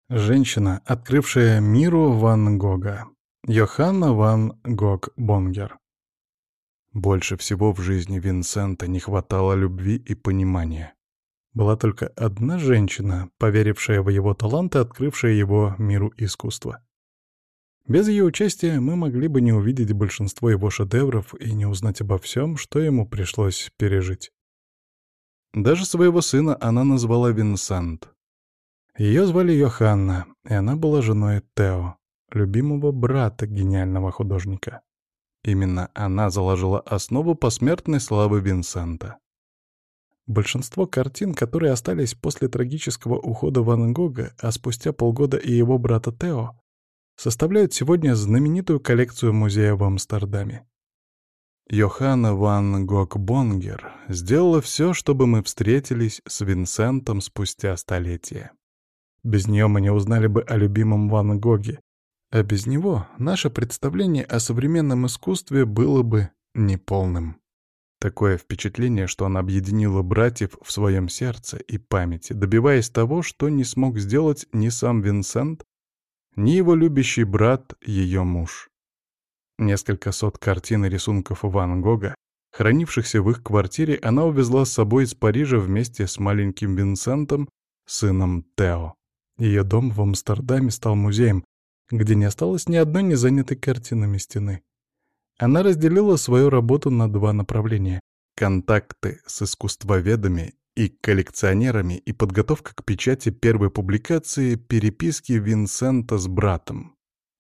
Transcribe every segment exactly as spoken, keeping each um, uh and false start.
Женщина, открывшая миру Ван Гога. Йоханна ван Гог Бонгер. Больше всего в жизни Винсента не хватало любви и понимания. Была только одна женщина, поверившая в его талант и открывшая его миру искусства. Без ее участия мы могли бы не увидеть большинство его шедевров и не узнать обо всем, что ему пришлось пережить. Даже своего сына она назвала Винсент. Ее звали Йоханна, и она была женой Тео, любимого брата гениального художника. Именно она заложила основу посмертной славы Винсента. Большинство картин, которые остались после трагического ухода Ван Гога, а спустя полгода и его брата Тео, составляют сегодня знаменитую коллекцию музея в Амстердаме. Йоханна ван Гог Бонгер сделала все, чтобы мы встретились с Винсентом спустя столетия. Без нее мы не узнали бы о любимом Ван Гоге, а без него наше представление о современном искусстве было бы неполным. Такое впечатление, что она объединила братьев в своем сердце и памяти, добиваясь того, что не смог сделать ни сам Винсент, ни его любящий брат, ее муж. Несколько сот картин и рисунков Ван Гога, хранившихся в их квартире, она увезла с собой из Парижа вместе с маленьким Винсентом, сыном Тео. Ее дом в Амстердаме стал музеем, где не осталось ни одной незанятой картинами стены. Она разделила свою работу на два направления — контакты с искусствоведами и коллекционерами и подготовка к печати первой публикации переписки Винсента с братом.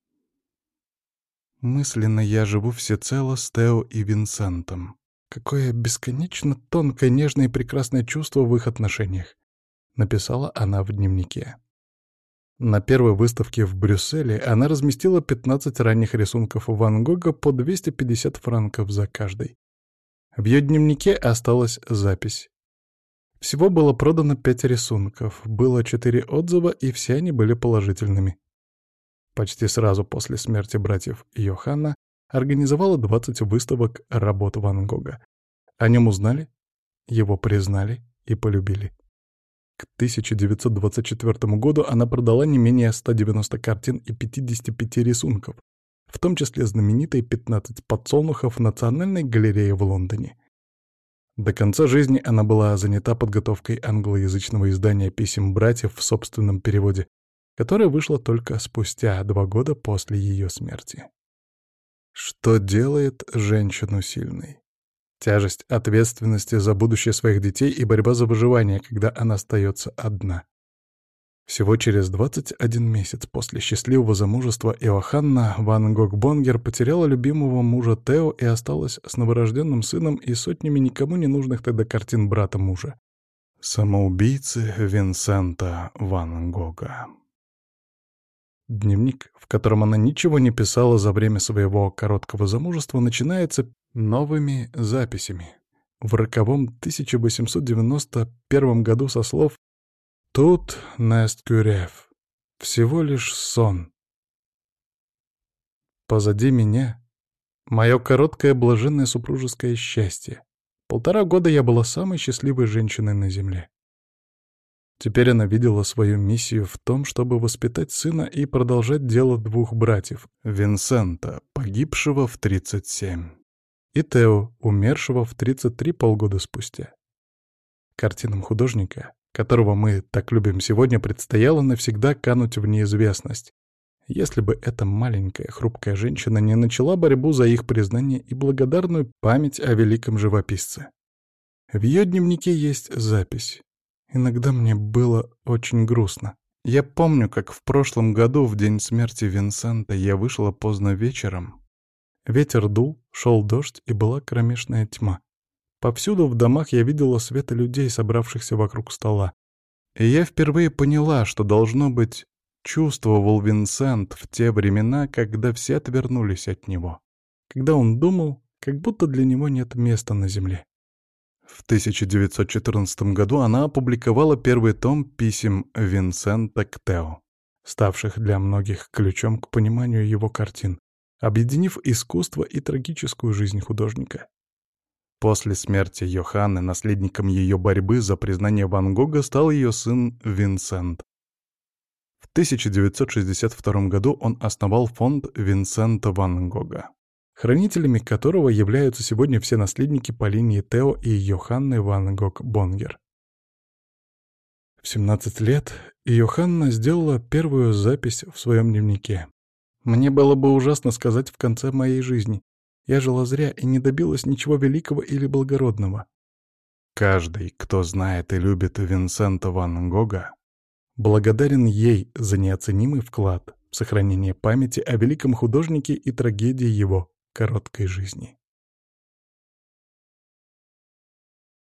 Мысленно я живу всецело с Тео и Винсентом. Какое бесконечно тонкое, нежное и прекрасное чувство в их отношениях, написала она в дневнике. На первой выставке в Брюсселе она разместила пятнадцать ранних рисунков Ван Гога по двести пятьдесят франков за каждый. В ее дневнике осталась запись. Всего было продано пять рисунков, было четыре отзыва, и все они были положительными. Почти сразу после смерти братьев Йоханна организовала двадцать выставок работ Ван Гога. О нем узнали, его признали и полюбили. К тысяча девятьсот двадцать четвёртому году она продала не менее ста девяноста картин и пятидесяти пяти рисунков, в том числе знаменитые пятнадцать подсолнухов в Национальной галерее в Лондоне. До конца жизни она была занята подготовкой англоязычного издания писем братьев в собственном переводе, которое вышло только спустя два года после ее смерти. Что делает женщину сильной? Тяжесть ответственности за будущее своих детей и борьба за выживание, когда она остается одна. Всего через двадцать один месяц после счастливого замужества Йоханна ван Гог Бонгер потеряла любимого мужа Тео и осталась с новорожденным сыном и сотнями никому не нужных тогда картин брата мужа. Самоубийцы Винсента ван Гога. Дневник, в котором она ничего не писала за время своего короткого замужества, начинается новыми записями. В роковом тысяча восемьсот девяносто первом году со слов «Тут нест кюрев» — всего лишь сон. Позади меня мое короткое блаженное супружеское счастье. Полтора года я была самой счастливой женщиной на земле. Теперь она видела свою миссию в том, чтобы воспитать сына и продолжать дело двух братьев — Винсента, погибшего в тридцать семь, и Тео, умершего в тридцать три полгода спустя. Картинам художника, которого мы так любим сегодня, предстояло навсегда кануть в неизвестность, если бы эта маленькая хрупкая женщина не начала борьбу за их признание и благодарную память о великом живописце. В ее дневнике есть запись. Иногда мне было очень грустно. Я помню, как в прошлом году, в день смерти Винсента, я вышла поздно вечером. Ветер дул, шел дождь, и была кромешная тьма. Повсюду в домах я видела света людей, собравшихся вокруг стола. И я впервые поняла, что, должно быть, чувствовал Винсент в те времена, когда все отвернулись от него. Когда он думал, как будто для него нет места на земле. В тысяча девятьсот четырнадцатом году она опубликовала первый том писем Винсента к Тео, ставших для многих ключом к пониманию его картин, объединив искусство и трагическую жизнь художника. После смерти Йоханны наследником ее борьбы за признание Ван Гога стал ее сын Винсент. В В тысяча девятьсот шестьдесят втором году он основал фонд Винсента ван Гога, хранителями которого являются сегодня все наследники по линии Тео и Йоханны ван Гог Бонгер. В семнадцать лет Йоханна сделала первую запись в своем дневнике. «Мне было бы ужасно сказать в конце моей жизни. Я жила зря и не добилась ничего великого или благородного». Каждый, кто знает и любит Винсента ван Гога, благодарен ей за неоценимый вклад в сохранение памяти о великом художнике и трагедии его короткой жизни.